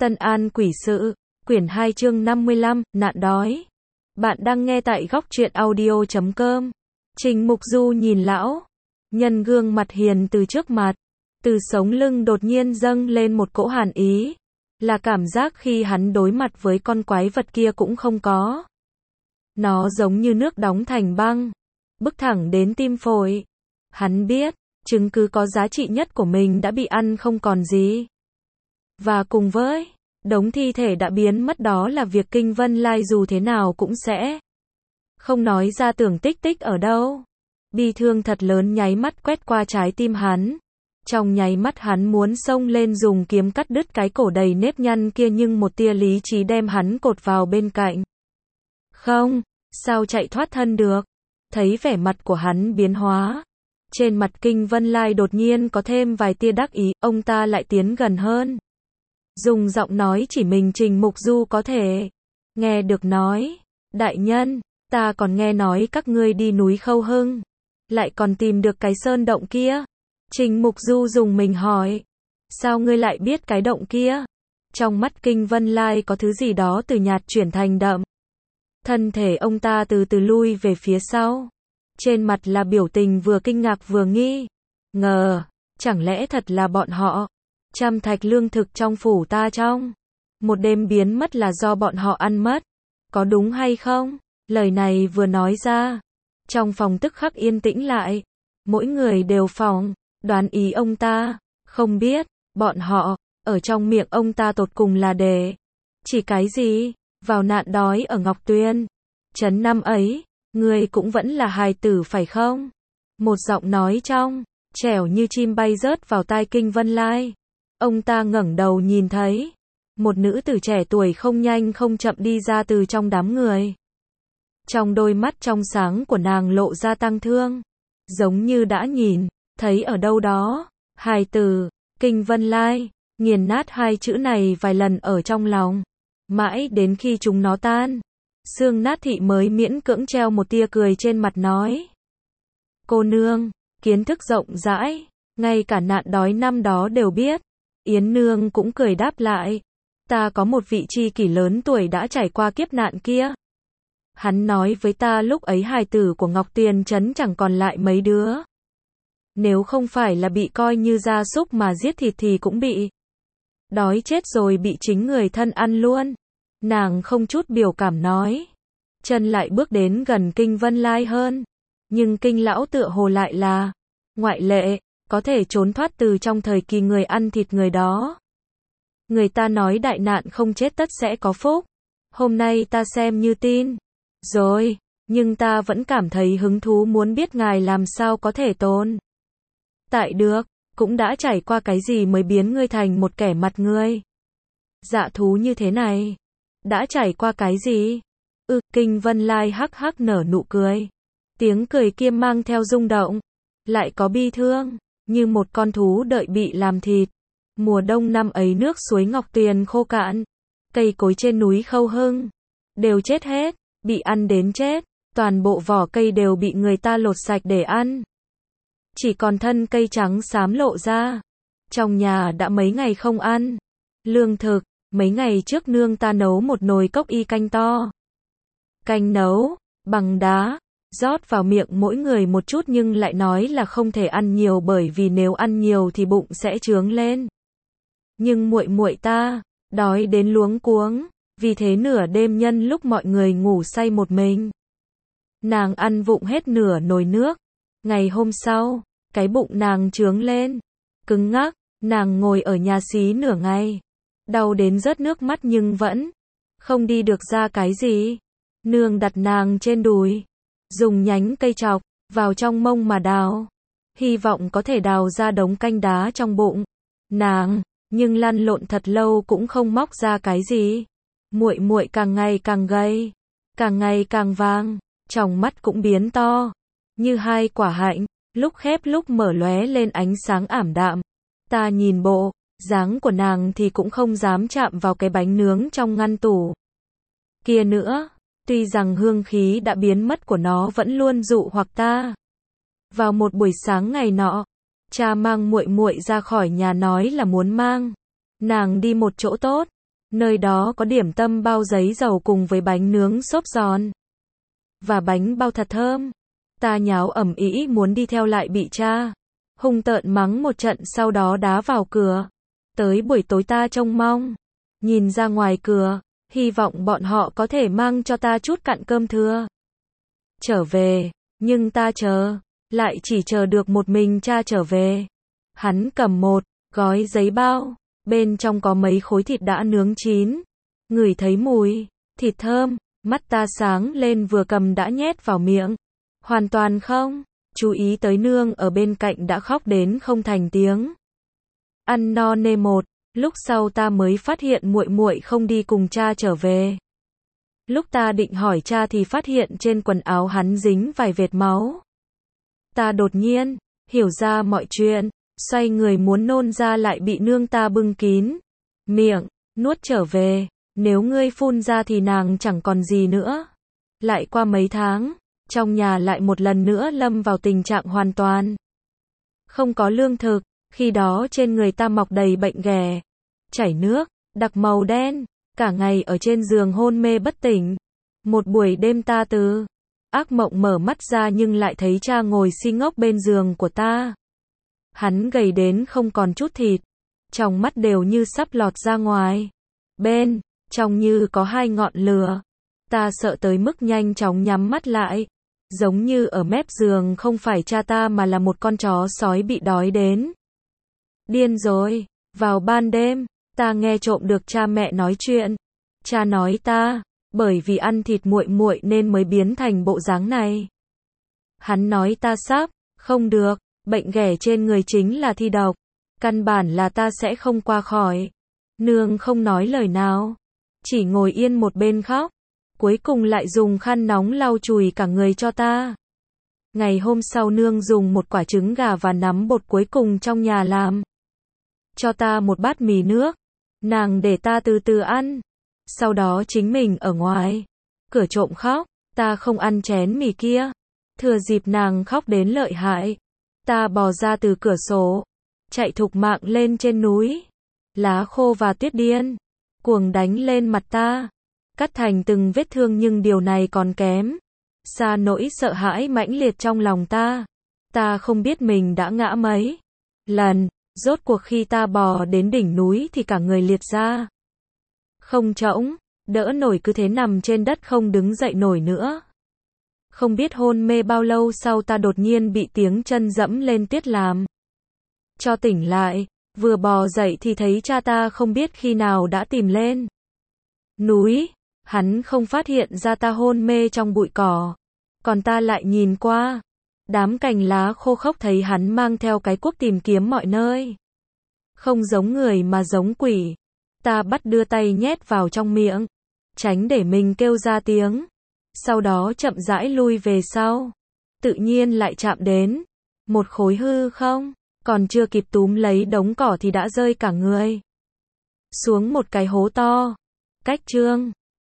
Tân An Quỷ Sự, quyển 2 chương 55, nạn đói. Bạn đang nghe tại góc truyện audio.com. Trình Mục Du nhìn lão nhân gương mặt hiền từ trước mặt, từ sống lưng đột nhiên dâng lên một cỗ hàn ý, là cảm giác khi hắn đối mặt với con quái vật kia cũng không có. Nó giống như nước đóng thành băng, bức thẳng đến tim phổi. Hắn biết, chứng cứ có giá trị nhất của mình đã bị ăn không còn gì. Và cùng với đống thi thể đã biến mất đó là việc Kinh Vân Lai dù thế nào cũng sẽ không nói ra tưởng Tích Tích ở đâu. Bi thương thật lớn nháy mắt quét qua trái tim hắn. Trong nháy mắt hắn muốn xông lên dùng kiếm cắt đứt cái cổ đầy nếp nhăn kia, nhưng một tia lý trí đem hắn cột vào bên cạnh. Không, sao chạy thoát thân được? Thấy vẻ mặt của hắn biến hóa, trên mặt Kinh Vân Lai đột nhiên có thêm vài tia đắc ý, ông ta lại tiến gần hơn, dùng giọng nói chỉ mình Trình Mục Du có thể nghe được nói. Đại nhân, ta còn nghe nói các ngươi đi núi Khâu Hưng, lại còn tìm được cái sơn động kia. Trình Mục Du dùng mình hỏi, sao ngươi lại biết cái động kia? Trong mắt Kinh Vân Lai có thứ gì đó từ nhạt chuyển thành đậm. Thân thể ông ta từ từ lui về phía sau, trên mặt là biểu tình vừa kinh ngạc vừa nghi ngờ. Chẳng lẽ thật là bọn họ? Trăm thạch lương thực trong phủ ta trong một đêm biến mất là do bọn họ ăn mất, có đúng hay không? Lời này vừa nói ra, trong phòng tức khắc yên tĩnh lại. Mỗi người đều phỏng đoán ý ông ta, không biết bọn họ ở trong miệng ông ta tột cùng là để chỉ cái gì. Vào nạn đói ở Ngọc Tuyên trấn năm ấy, người cũng vẫn là hài tử phải không? Một giọng nói trong trẻo như chim bay rớt vào tai Kinh Vân Lai. Ông ta ngẩng đầu nhìn thấy một nữ tử trẻ tuổi không nhanh không chậm đi ra từ trong đám người. Trong đôi mắt trong sáng của nàng lộ ra tang thương, giống như đã nhìn thấy ở đâu đó. Hài tử. Kinh Vân Lai nghiền nát hai chữ này vài lần ở trong lòng, mãi đến khi chúng nó tan xương nát thị mới miễn cưỡng treo một tia cười trên mặt nói: cô nương, kiến thức rộng rãi, ngay cả nạn đói năm đó đều biết. Yến nương cũng cười đáp lại, ta có một vị tri kỷ lớn tuổi đã trải qua kiếp nạn kia. Hắn nói với ta lúc ấy hài tử của Ngọc Tuyền trấn chẳng còn lại mấy đứa. Nếu không phải là bị coi như gia súc mà giết thịt thì cũng bị đói chết rồi, bị chính người thân ăn luôn. Nàng không chút biểu cảm nói, chân lại bước đến gần Kinh Vân Lai hơn. Nhưng Kinh lão tựa hồ lại là ngoại lệ, có thể trốn thoát từ trong thời kỳ người ăn thịt người đó. Người ta nói đại nạn không chết tất sẽ có phúc. Hôm nay ta xem như tin rồi, nhưng ta vẫn cảm thấy hứng thú muốn biết ngài làm sao có thể tồn tại được, cũng đã trải qua cái gì mới biến ngươi thành một kẻ mặt ngươi dạ thú như thế này. Đã trải qua cái gì? Kinh Vân Lai hắc hắc nở nụ cười. Tiếng cười kia mang theo rung động, lại có bi thương, như một con thú đợi bị làm thịt. Mùa đông năm ấy nước suối Ngọc Tuyền khô cạn, cây cối trên núi Khâu Hưng đều chết hết, bị ăn đến chết, toàn bộ vỏ cây đều bị người ta lột sạch để ăn. Chỉ còn thân cây trắng xám lộ ra. Trong nhà đã mấy ngày không ăn lương thực. Mấy ngày trước nương ta nấu một nồi cốc y canh to. Canh nấu bằng đá, rót vào miệng mỗi người một chút nhưng lại nói là không thể ăn nhiều bởi vì nếu ăn nhiều thì bụng sẽ chướng lên. Nhưng muội muội ta đói đến luống cuống, vì thế nửa đêm nhân lúc mọi người ngủ say một mình, nàng ăn vụng hết nửa nồi nước. Ngày hôm sau, cái bụng nàng chướng lên, cứng ngắc, nàng ngồi ở nhà xí nửa ngày, đau đến rớt nước mắt nhưng vẫn không đi được ra cái gì. Nương đặt nàng trên đùi, dùng nhánh cây chọc vào trong mông mà đào, hy vọng có thể đào ra đống canh đá trong bụng nàng, nhưng lăn lộn thật lâu cũng không móc ra cái gì. Muội muội càng ngày càng gầy, càng ngày càng vàng, tròng mắt cũng biến to như hai quả hạnh, lúc khép lúc mở lóe lên ánh sáng ảm đạm. Ta nhìn bộ dáng của nàng thì cũng không dám chạm vào cái bánh nướng trong ngăn tủ kia nữa. Tuy rằng hương khí đã biến mất của nó vẫn luôn dụ hoặc ta. Vào một buổi sáng ngày nọ, cha mang muội muội ra khỏi nhà nói là muốn mang nàng đi một chỗ tốt. Nơi đó có điểm tâm bao giấy dầu cùng với bánh nướng xốp giòn. Và bánh bao thật thơm. Ta nháo ầm ĩ muốn đi theo lại bị cha hung tợn mắng một trận sau đó đá vào cửa. Tới buổi tối ta trông mong. Nhìn ra ngoài cửa, hy vọng bọn họ có thể mang cho ta chút cặn cơm thừa. Trở về, nhưng ta chờ, lại chỉ chờ được một mình cha trở về. Hắn cầm một gói giấy bao, bên trong có mấy khối thịt đã nướng chín. Ngửi thấy mùi thịt thơm, mắt ta sáng lên vừa cầm đã nhét vào miệng. Hoàn toàn không chú ý tới nương ở bên cạnh đã khóc đến không thành tiếng. Ăn no nê một lúc sau ta mới phát hiện muội muội không đi cùng cha trở về. Lúc ta định hỏi cha thì phát hiện trên quần áo hắn dính vài vệt máu. Ta đột nhiên hiểu ra mọi chuyện, xoay người muốn nôn ra lại bị nương ta bưng kín miệng, nuốt trở về. Nếu ngươi phun ra thì nàng chẳng còn gì nữa. Lại qua mấy tháng, trong nhà lại một lần nữa lâm vào tình trạng hoàn toàn không có lương thực. Khi đó trên người ta mọc đầy bệnh ghẻ, chảy nước, đặc màu đen, cả ngày ở trên giường hôn mê bất tỉnh. Một buổi đêm ta từ ác mộng mở mắt ra nhưng lại thấy cha ngồi si ngốc bên giường của ta. Hắn gầy đến không còn chút thịt, trong mắt đều như sắp lọt ra ngoài. Bên trong như có hai ngọn lửa. Ta sợ tới mức nhanh chóng nhắm mắt lại. Giống như ở mép giường không phải cha ta mà là một con chó sói bị đói đến điên rồi. Vào ban đêm, ta nghe trộm được cha mẹ nói chuyện. Cha nói ta, bởi vì ăn thịt muội muội nên mới biến thành bộ dáng này. Hắn nói ta sắp không được, bệnh ghẻ trên người chính là thi độc, căn bản là ta sẽ không qua khỏi. Nương không nói lời nào, chỉ ngồi yên một bên khóc, cuối cùng lại dùng khăn nóng lau chùi cả người cho ta. Ngày hôm sau nương dùng một quả trứng gà và nắm bột cuối cùng trong nhà làm cho ta một bát mì nước. Nàng để ta từ từ ăn. Sau đó chính mình ở ngoài cửa trộm khóc. Ta không ăn chén mì kia. Thừa dịp nàng khóc đến lợi hại, ta bò ra từ cửa sổ, chạy thục mạng lên trên núi. Lá khô và tuyết điên cuồng đánh lên mặt ta, cắt thành từng vết thương, nhưng điều này còn kém xa nỗi sợ hãi mãnh liệt trong lòng ta. Ta không biết mình đã ngã mấy lần. Rốt cuộc khi ta bò đến đỉnh núi thì cả người liệt ra, không chõng đỡ nổi, cứ thế nằm trên đất không đứng dậy nổi nữa. Không biết hôn mê bao lâu sau ta đột nhiên bị tiếng chân dẫm lên tuyết làm cho tỉnh lại. Vừa bò dậy thì thấy cha ta không biết khi nào đã tìm lên núi. Hắn không phát hiện ra ta hôn mê trong bụi cỏ, còn ta lại nhìn qua đám cành lá khô khốc thấy hắn mang theo cái cuốc tìm kiếm mọi nơi. Không giống người mà giống quỷ. Ta bắt đưa tay nhét vào trong miệng, tránh để mình kêu ra tiếng. Sau đó chậm rãi lui về sau. Tự nhiên lại chạm đến một khối hư không. Còn chưa kịp túm lấy đống cỏ thì đã rơi cả người xuống một cái hố to. Cách chương